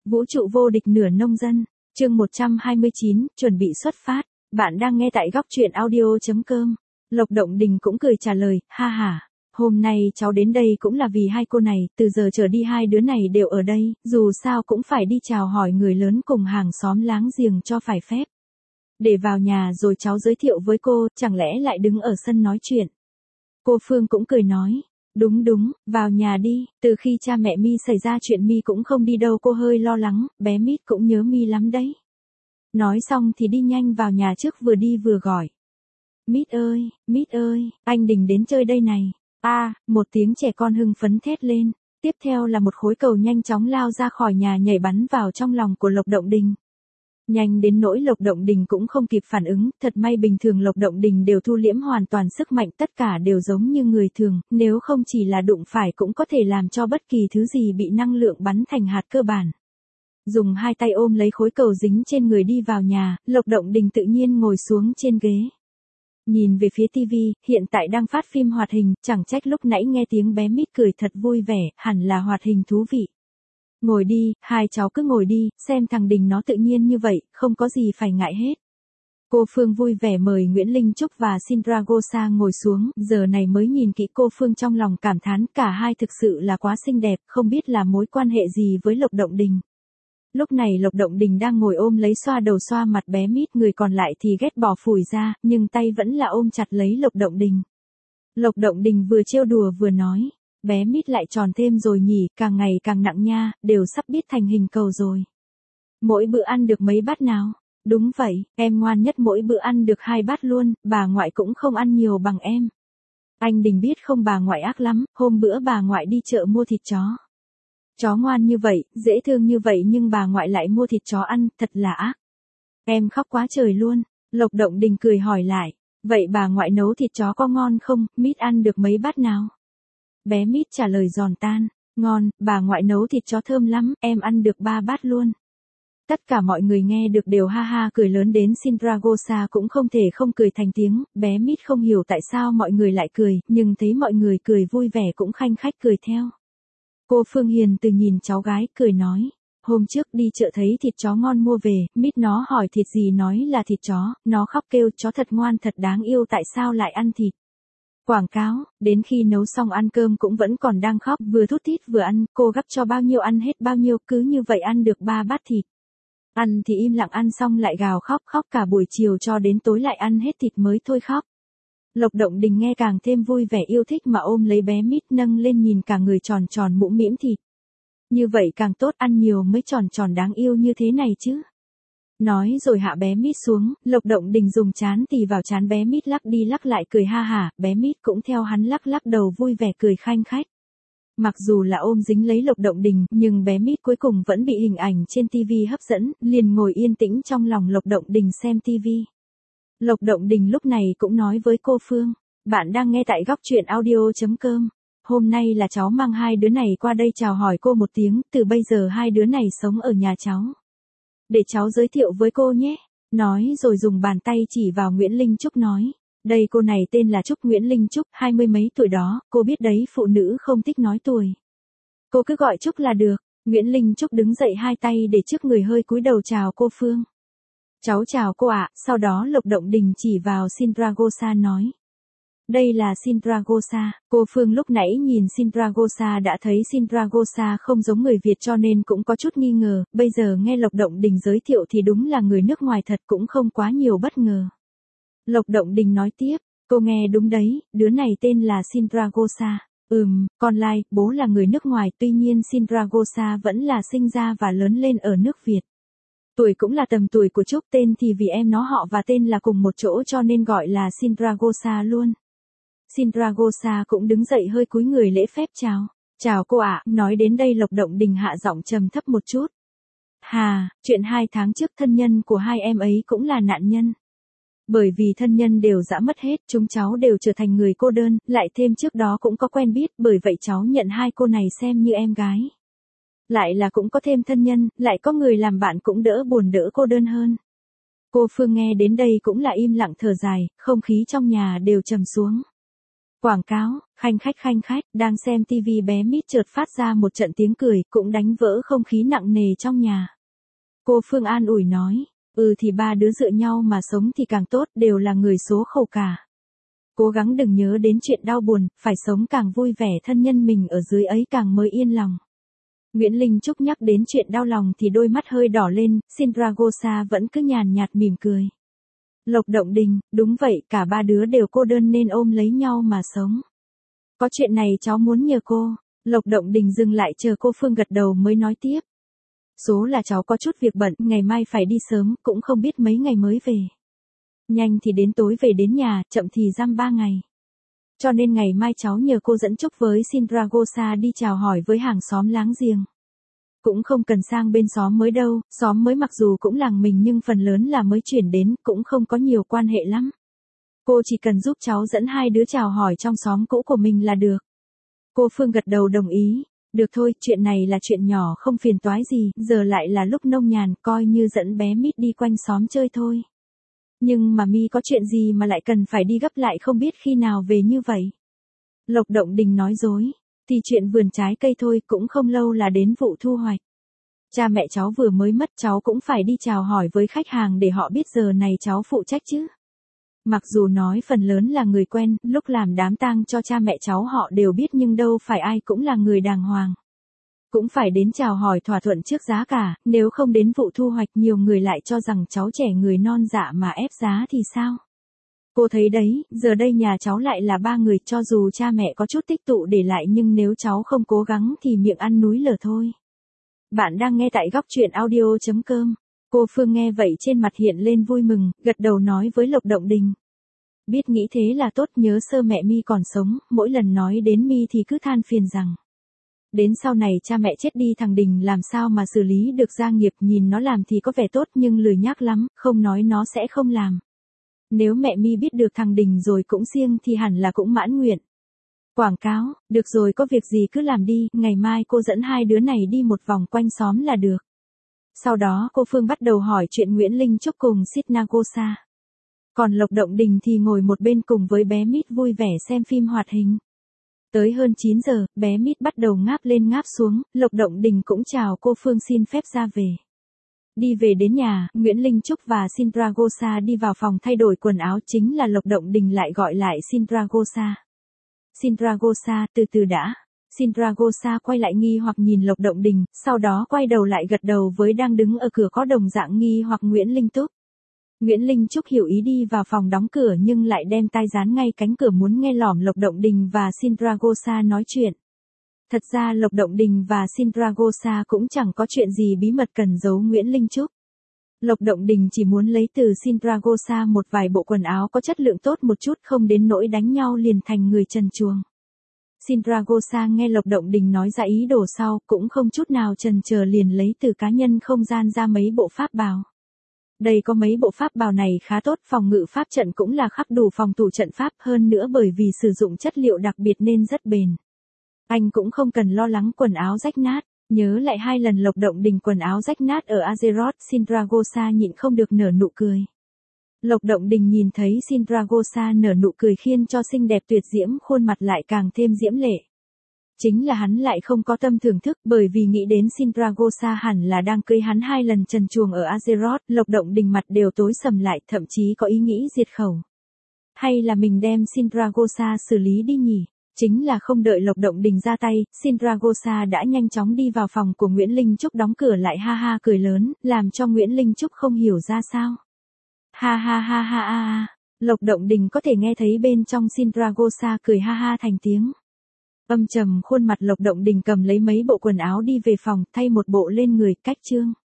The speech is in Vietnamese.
Vũ trụ vô địch nửa nông dân, chương 129, chuẩn bị xuất phát. Bạn đang nghe tại góc truyện audio.com. Lộc Động Đình cũng cười trả lời, ha ha. Hôm nay cháu đến đây cũng là vì hai cô này, từ giờ trở đi hai đứa này đều ở đây, dù sao cũng phải đi chào hỏi người lớn cùng hàng xóm láng giềng cho phải phép. Để vào nhà rồi cháu giới thiệu với cô, chẳng lẽ lại đứng ở sân nói chuyện. Cô Phương cũng cười nói. Đúng, vào nhà đi, từ khi cha mẹ Mi xảy ra chuyện Mi cũng không đi đâu, cô hơi lo lắng, bé Mít cũng nhớ Mi lắm đấy. Nói xong thì đi nhanh vào nhà trước, vừa đi vừa gọi. Mít ơi, anh Đình đến chơi đây này. Một tiếng trẻ con hưng phấn thét lên, tiếp theo là một khối cầu nhanh chóng lao ra khỏi nhà nhảy bắn vào trong lòng của Lộc Động Đình. Nhanh đến nỗi Lộc Động Đình cũng không kịp phản ứng, thật may bình thường Lộc Động Đình đều thu liễm hoàn toàn sức mạnh, tất cả đều giống như người thường, nếu không chỉ là đụng phải cũng có thể làm cho bất kỳ thứ gì bị năng lượng bắn thành hạt cơ bản. Dùng hai tay ôm lấy khối cầu dính trên người đi vào nhà, Lộc Động Đình tự nhiên ngồi xuống trên ghế. Nhìn về phía tivi, hiện tại đang phát phim hoạt hình, chẳng trách lúc nãy nghe tiếng bé Mít cười thật vui vẻ, hẳn là hoạt hình thú vị. Ngồi đi, hai cháu cứ ngồi đi, xem thằng Đình nó tự nhiên như vậy, không có gì phải ngại hết. Cô Phương vui vẻ mời Nguyễn Linh Trúc và Sindragosa ngồi xuống, giờ này mới nhìn kỹ cô Phương trong lòng cảm thán cả hai thực sự là quá xinh đẹp, không biết là mối quan hệ gì với Lộc Động Đình. Lúc này Lộc Động Đình đang ngồi ôm lấy xoa đầu xoa mặt bé Mít, người còn lại thì ghét bỏ phủi ra, nhưng tay vẫn là ôm chặt lấy Lộc Động Đình. Lộc Động Đình vừa trêu đùa vừa nói. Bé Mít lại tròn thêm rồi nhỉ, càng ngày càng nặng nha, đều sắp biết thành hình cầu rồi. Mỗi bữa ăn được mấy bát nào? Đúng vậy, em ngoan nhất, mỗi bữa ăn được 2 bát luôn, bà ngoại cũng không ăn nhiều bằng em. Anh Đình biết không, bà ngoại ác lắm, hôm bữa bà ngoại đi chợ mua thịt chó. Chó ngoan như vậy, dễ thương như vậy nhưng bà ngoại lại mua thịt chó ăn, thật là ác. Em khóc quá trời luôn. Lộc Động Đình cười hỏi lại, vậy bà ngoại nấu thịt chó có ngon không, Mít ăn được mấy bát nào? Bé Mít trả lời giòn tan, ngon, bà ngoại nấu thịt chó thơm lắm, em ăn được 3 bát luôn. Tất cả mọi người nghe được đều ha ha cười lớn, đến Sindragosa cũng không thể không cười thành tiếng, bé Mít không hiểu tại sao mọi người lại cười, nhưng thấy mọi người cười vui vẻ cũng khanh khách cười theo. Cô Phương Hiền từ nhìn cháu gái, cười nói, hôm trước đi chợ thấy thịt chó ngon mua về, Mít nó hỏi thịt gì nói là thịt chó, nó khóc kêu chó thật ngoan thật đáng yêu, tại sao lại ăn thịt. Quảng cáo, đến khi nấu xong ăn cơm cũng vẫn còn đang khóc, vừa thút thít vừa ăn, cô gắp cho bao nhiêu ăn hết bao nhiêu, cứ như vậy ăn được 3 bát thịt. Ăn thì im lặng, ăn xong lại gào khóc, khóc cả buổi chiều cho đến tối lại ăn hết thịt mới thôi khóc. Lộc Động Đình nghe càng thêm vui vẻ yêu thích mà ôm lấy bé Mít nâng lên nhìn cả người tròn tròn mũm mĩm thịt. Như vậy càng tốt, ăn nhiều mới tròn tròn đáng yêu như thế này chứ. Nói rồi hạ bé Mít xuống, Lộc Động Đình dùng trán tì vào trán bé Mít lắc đi lắc lại cười ha hả, bé Mít cũng theo hắn lắc lắc đầu vui vẻ cười khanh khách. Mặc dù là ôm dính lấy Lộc Động Đình, nhưng bé Mít cuối cùng vẫn bị hình ảnh trên tivi hấp dẫn, liền ngồi yên tĩnh trong lòng Lộc Động Đình xem tivi. Lộc Động Đình lúc này cũng nói với cô Phương, bạn đang nghe tại góc truyện audio.com. Hôm nay là cháu mang hai đứa này qua đây chào hỏi cô một tiếng, từ bây giờ hai đứa này sống ở nhà cháu. Để cháu giới thiệu với cô nhé. Nói rồi dùng bàn tay chỉ vào Nguyễn Linh Trúc nói. Đây cô này tên là Trúc, Nguyễn Linh Trúc, 20 mấy tuổi đó, cô biết đấy, phụ nữ không thích nói tuổi. Cô cứ gọi Trúc là được. Nguyễn Linh Trúc đứng dậy, hai tay để trước người hơi cúi đầu chào cô Phương. Cháu chào cô ạ, sau đó Lộc Động Đình chỉ vào Sindragosa nói. Đây là Sindragosa. Cô Phương lúc nãy nhìn Sindragosa đã thấy Sindragosa không giống người Việt cho nên cũng có chút nghi ngờ, bây giờ nghe Lộc Động Đình giới thiệu thì đúng là người nước ngoài thật, cũng không quá nhiều bất ngờ. Lộc Động Đình nói tiếp, cô nghe đúng đấy, đứa này tên là Sindragosa. Con lai, bố là người nước ngoài, tuy nhiên Sindragosa vẫn là sinh ra và lớn lên ở nước Việt. Tuổi cũng là tầm tuổi của Trúc, tên thì vì em nó họ và tên là cùng một chỗ cho nên gọi là Sindragosa luôn. Sindragosa cũng đứng dậy hơi cúi người lễ phép chào. Chào cô ạ, nói đến đây Lộc Động Đình hạ giọng trầm thấp một chút. Chuyện 2 tháng trước thân nhân của hai em ấy cũng là nạn nhân. Bởi vì thân nhân đều dã mất hết, chúng cháu đều trở thành người cô đơn, lại thêm trước đó cũng có quen biết, bởi vậy cháu nhận hai cô này xem như em gái. Lại là cũng có thêm thân nhân, lại có người làm bạn cũng đỡ buồn đỡ cô đơn hơn. Cô Phương nghe đến đây cũng là im lặng thở dài, không khí trong nhà đều trầm xuống. Quảng cáo, khanh khách, đang xem tivi bé Mít chợt phát ra một trận tiếng cười, cũng đánh vỡ không khí nặng nề trong nhà. Cô Phương an ủi nói, thì ba đứa dựa nhau mà sống thì càng tốt, đều là người số khổ cả. Cố gắng đừng nhớ đến chuyện đau buồn, phải sống càng vui vẻ, thân nhân mình ở dưới ấy càng mới yên lòng. Nguyễn Linh Trúc nhắc đến chuyện đau lòng thì đôi mắt hơi đỏ lên, Sindragosa vẫn cứ nhàn nhạt mỉm cười. Lộc Động Đình, đúng vậy, cả ba đứa đều cô đơn nên ôm lấy nhau mà sống. Có chuyện này cháu muốn nhờ cô. Lộc Động Đình dừng lại chờ cô Phương gật đầu mới nói tiếp. Số là cháu có chút việc bận, ngày mai phải đi sớm, cũng không biết mấy ngày mới về. Nhanh thì đến tối về đến nhà, chậm thì dăm 3 ngày. Cho nên ngày mai cháu nhờ cô dẫn Trúc với Sindragosa đi chào hỏi với hàng xóm láng giềng. Cũng không cần sang bên xóm mới đâu, xóm mới mặc dù cũng làng mình nhưng phần lớn là mới chuyển đến, cũng không có nhiều quan hệ lắm. Cô chỉ cần giúp cháu dẫn hai đứa chào hỏi trong xóm cũ của mình là được. Cô Phương gật đầu đồng ý. Được thôi, chuyện này là chuyện nhỏ không phiền toái gì, giờ lại là lúc nông nhàn, coi như dẫn bé Mít đi quanh xóm chơi thôi. Nhưng mà Mi có chuyện gì mà lại cần phải đi gấp lại không biết khi nào về như vậy? Lộc Động Đình nói dối. Thì chuyện vườn trái cây thôi, cũng không lâu là đến vụ thu hoạch. Cha mẹ cháu vừa mới mất, cháu cũng phải đi chào hỏi với khách hàng để họ biết giờ này cháu phụ trách chứ. Mặc dù nói phần lớn là người quen, lúc làm đám tang cho cha mẹ cháu họ đều biết nhưng đâu phải ai cũng là người đàng hoàng. Cũng phải đến chào hỏi thỏa thuận trước giá cả, nếu không đến vụ thu hoạch nhiều người lại cho rằng cháu trẻ người non dạ mà ép giá thì sao? Cô thấy đấy, giờ đây nhà cháu lại là 3 người, cho dù cha mẹ có chút tích tụ để lại nhưng nếu cháu không cố gắng thì miệng ăn núi lở thôi. Bạn đang nghe tại góc truyện audio.com. Cô Phương nghe vậy trên mặt hiện lên vui mừng, gật đầu nói với Lộc Động Đình. Biết nghĩ thế là tốt, nhớ sơ mẹ Mi còn sống, mỗi lần nói đến Mi thì cứ than phiền rằng. Đến sau này cha mẹ chết đi thằng Đình làm sao mà xử lý được gia nghiệp, nhìn nó làm thì có vẻ tốt nhưng lười nhác lắm, không nói nó sẽ không làm. Nếu mẹ Mi biết được thằng Đình rồi cũng siêng thì hẳn là cũng mãn nguyện. Quảng cáo, được rồi có việc gì cứ làm đi, ngày mai cô dẫn hai đứa này đi một vòng quanh xóm là được. Sau đó cô Phương bắt đầu hỏi chuyện Nguyễn Linh Trúc cùng Sindragosa. Còn Lộc Động Đình thì ngồi một bên cùng với bé Mít vui vẻ xem phim hoạt hình. Tới hơn 9 giờ, bé Mít bắt đầu ngáp lên ngáp xuống, Lộc Động Đình cũng chào cô Phương xin phép ra về. Đi về đến nhà, Nguyễn Linh Trúc và Sindragosa đi vào phòng thay đổi quần áo, chính là Lộc Động Đình lại gọi lại Sindragosa. Sindragosa, từ từ đã. Sindragosa quay lại nghi hoặc nhìn Lộc Động Đình, sau đó quay đầu lại gật đầu với đang đứng ở cửa có đồng dạng nghi hoặc Nguyễn Linh Trúc. Nguyễn Linh Trúc hiểu ý đi vào phòng đóng cửa nhưng lại đem tai dán ngay cánh cửa muốn nghe lỏm Lộc Động Đình và Sindragosa nói chuyện. Thật ra Lộc Động Đình và Sindragosa cũng chẳng có chuyện gì bí mật cần giấu Nguyễn Linh Trúc. Lộc Động Đình chỉ muốn lấy từ Sindragosa một vài bộ quần áo có chất lượng tốt một chút, không đến nỗi đánh nhau liền thành người trần truồng. Sindragosa nghe Lộc Động Đình nói ra ý đồ sau, cũng không chút nào chần chờ liền lấy từ cá nhân không gian ra mấy bộ pháp bào. Đây có mấy bộ pháp bào này khá tốt, phòng ngự pháp trận cũng là khắc đủ phòng thủ trận pháp, hơn nữa bởi vì sử dụng chất liệu đặc biệt nên rất bền. Anh cũng không cần lo lắng quần áo rách nát. Nhớ lại 2 lần Lộc Động Đình quần áo rách nát ở Azeroth, Sindragosa nhịn không được nở nụ cười. Lộc Động Đình nhìn thấy Sindragosa nở nụ cười khiến cho xinh đẹp tuyệt diễm, khuôn mặt lại càng thêm diễm lệ. Chính là hắn lại không có tâm thưởng thức, bởi vì nghĩ đến Sindragosa hẳn là đang cưới hắn 2 lần trần truồng ở Azeroth, Lộc Động Đình mặt đều tối sầm lại, thậm chí có ý nghĩ diệt khẩu. Hay là mình đem Sindragosa xử lý đi nhỉ? Chính là không đợi Lộc Động Đình ra tay, Sindragosa đã nhanh chóng đi vào phòng của Nguyễn Linh Trúc đóng cửa lại ha ha cười lớn, làm cho Nguyễn Linh Trúc không hiểu ra sao. Ha ha ha ha ha. Lộc Động Đình có thể nghe thấy bên trong Sindragosa cười ha ha thành tiếng. Âm trầm khuôn mặt Lộc Động Đình cầm lấy mấy bộ quần áo đi về phòng, thay một bộ lên người, cách trương.